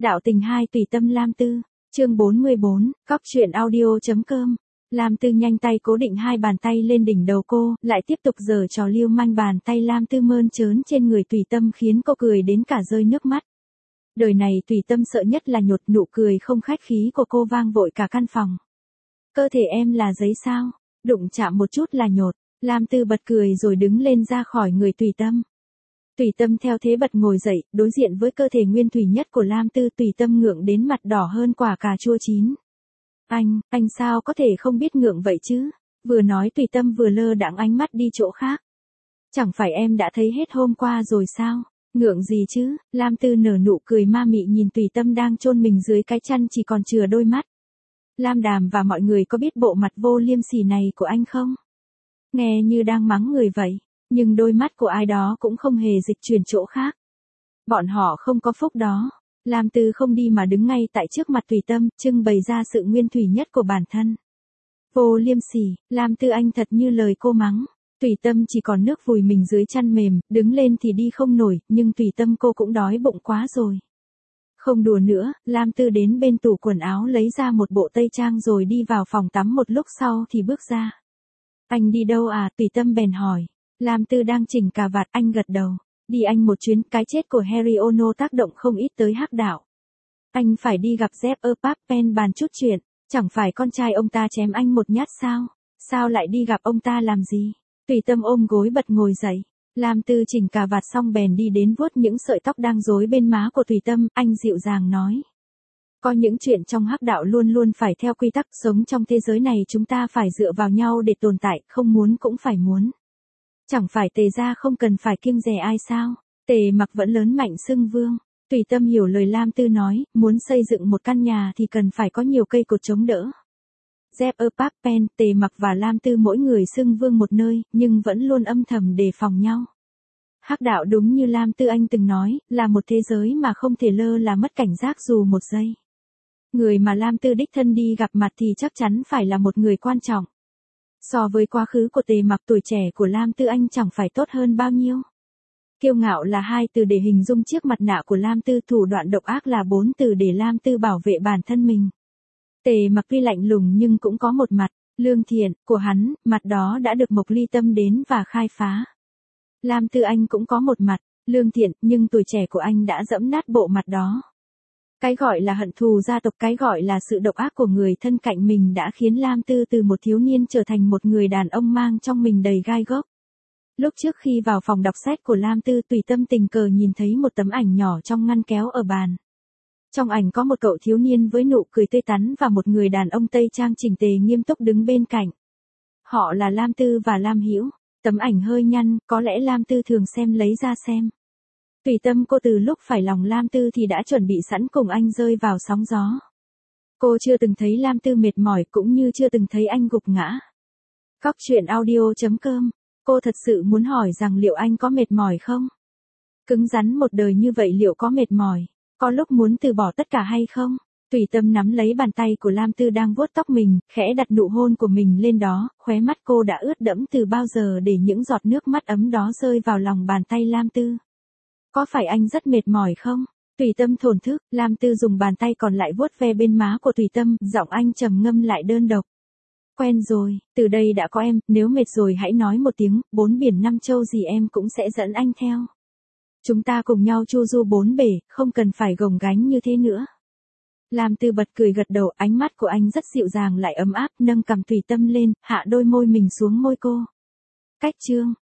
Đạo tình 2 tùy tâm Lam Tư, chương 44, cóc truyện audio.com. Lam Tư nhanh tay cố định hai bàn tay lên đỉnh đầu cô, lại tiếp tục giở trò lưu manh bàn tay Lam Tư mơn trớn trên người tùy tâm khiến cô cười đến cả rơi nước mắt. Đời này tùy tâm sợ nhất là nhột, nụ cười không khách khí của cô vang vội cả căn phòng. Cơ thể em là giấy sao, đụng chạm một chút là nhột. Lam Tư bật cười rồi đứng lên ra khỏi người tùy tâm. Tùy tâm theo thế bật ngồi dậy, đối diện với cơ thể nguyên thủy nhất của Lam Tư, tùy tâm ngượng đến mặt đỏ hơn quả cà chua chín. Anh sao có thể không biết ngượng vậy chứ? Vừa nói tùy tâm vừa lơ đãng ánh mắt đi chỗ khác. Chẳng phải em đã thấy hết hôm qua rồi sao? Ngượng gì chứ? Lam Tư nở nụ cười ma mị nhìn tùy tâm đang chôn mình dưới cái chăn chỉ còn chừa đôi mắt. Lam Đàm và mọi người có biết bộ mặt vô liêm sỉ này của anh không? Nghe như đang mắng người vậy, nhưng đôi mắt của ai đó cũng không hề dịch chuyển chỗ khác. Bọn họ không có phúc đó. Lam Tư không đi mà đứng ngay tại trước mặt tùy tâm, trưng bày ra sự nguyên thủy nhất của bản thân. Vô liêm sỉ, Lam Tư anh thật như lời cô mắng. Tùy tâm chỉ còn nước vùi mình dưới chăn mềm, đứng lên thì đi không nổi, nhưng tùy tâm cô cũng đói bụng quá rồi. Không đùa nữa, Lam Tư đến bên tủ quần áo lấy ra một bộ tây trang rồi đi vào phòng tắm, một lúc sau thì bước ra. Anh đi đâu à? Tùy tâm bèn hỏi. Lam Tư đang chỉnh cà vạt, anh gật đầu. Đi anh một chuyến, cái chết của Harry Ono tác động không ít tới hắc đạo. Anh phải đi gặp Jeff ở Papen bàn chút chuyện, chẳng phải con trai ông ta chém anh một nhát sao? Sao lại đi gặp ông ta làm gì? Tùy tâm ôm gối bật ngồi dậy. Lam Tư chỉnh cà vạt xong bèn đi đến vuốt những sợi tóc đang rối bên má của tùy tâm, anh dịu dàng nói. Có những chuyện trong hắc đạo luôn luôn phải theo quy tắc, sống trong thế giới này chúng ta phải dựa vào nhau để tồn tại, không muốn cũng phải muốn. Chẳng phải Tề gia không cần phải kiêng dè ai sao? Tề Mặc vẫn lớn mạnh xưng vương. Tùy tâm hiểu lời Lam Tư nói, muốn xây dựng một căn nhà thì cần phải có nhiều cây cột chống đỡ. Jeff ở Papen, Tề Mặc và Lam Tư mỗi người xưng vương một nơi, nhưng vẫn luôn âm thầm đề phòng nhau. Hắc đạo đúng như Lam Tư anh từng nói, là một thế giới mà không thể lơ là mất cảnh giác dù một giây. Người mà Lam Tư đích thân đi gặp mặt thì chắc chắn phải là một người quan trọng. So với quá khứ của Tề Mặc, tuổi trẻ của Lam Tư anh chẳng phải tốt hơn bao nhiêu. Kiêu ngạo là 2 từ để hình dung chiếc mặt nạ của Lam Tư, thủ đoạn độc ác là 4 từ để Lam Tư bảo vệ bản thân mình. Tề Mặc tuy lạnh lùng nhưng cũng có một mặt lương thiện của hắn, mặt đó đã được Mộc Ly Tâm đến và khai phá. Lam Tư anh cũng có một mặt lương thiện, nhưng tuổi trẻ của anh đã dẫm nát bộ mặt đó. Cái gọi là hận thù gia tộc, cái gọi là sự độc ác của người thân cạnh mình đã khiến Lam Tư từ một thiếu niên trở thành một người đàn ông mang trong mình đầy gai góc. Lúc trước khi vào phòng đọc sách của Lam Tư, tùy tâm tình cờ nhìn thấy một tấm ảnh nhỏ trong ngăn kéo ở bàn. Trong ảnh có một cậu thiếu niên với nụ cười tươi tắn và một người đàn ông tây trang chỉnh tề nghiêm túc đứng bên cạnh. Họ là Lam Tư và Lam Hữu. Tấm ảnh hơi nhăn, có lẽ Lam Tư thường xem lấy ra xem. Tùy tâm cô từ lúc phải lòng Lam Tư thì đã chuẩn bị sẵn cùng anh rơi vào sóng gió. Cô chưa từng thấy Lam Tư mệt mỏi, cũng như chưa từng thấy anh gục ngã. Cóc truyện audio.com. Cô thật sự muốn hỏi rằng liệu anh có mệt mỏi không? Cứng rắn một đời như vậy liệu có mệt mỏi? Có lúc muốn từ bỏ tất cả hay không? Tùy tâm nắm lấy bàn tay của Lam Tư đang vuốt tóc mình, khẽ đặt nụ hôn của mình lên đó, khóe mắt cô đã ướt đẫm từ bao giờ để những giọt nước mắt ấm đó rơi vào lòng bàn tay Lam Tư. Có phải anh rất mệt mỏi không? Tùy tâm thổn thức, Lam Tư dùng bàn tay còn lại vuốt ve bên má của tùy tâm, giọng anh trầm ngâm lại đơn độc. Quen rồi, từ đây đã có em, nếu mệt rồi hãy nói một tiếng, 4 biển 5 châu gì em cũng sẽ dẫn anh theo. Chúng ta cùng nhau chu du 4 bể, không cần phải gồng gánh như thế nữa. Lam Tư bật cười gật đầu, ánh mắt của anh rất dịu dàng lại ấm áp, nâng cằm tùy tâm lên, hạ đôi môi mình xuống môi cô. Cách chương.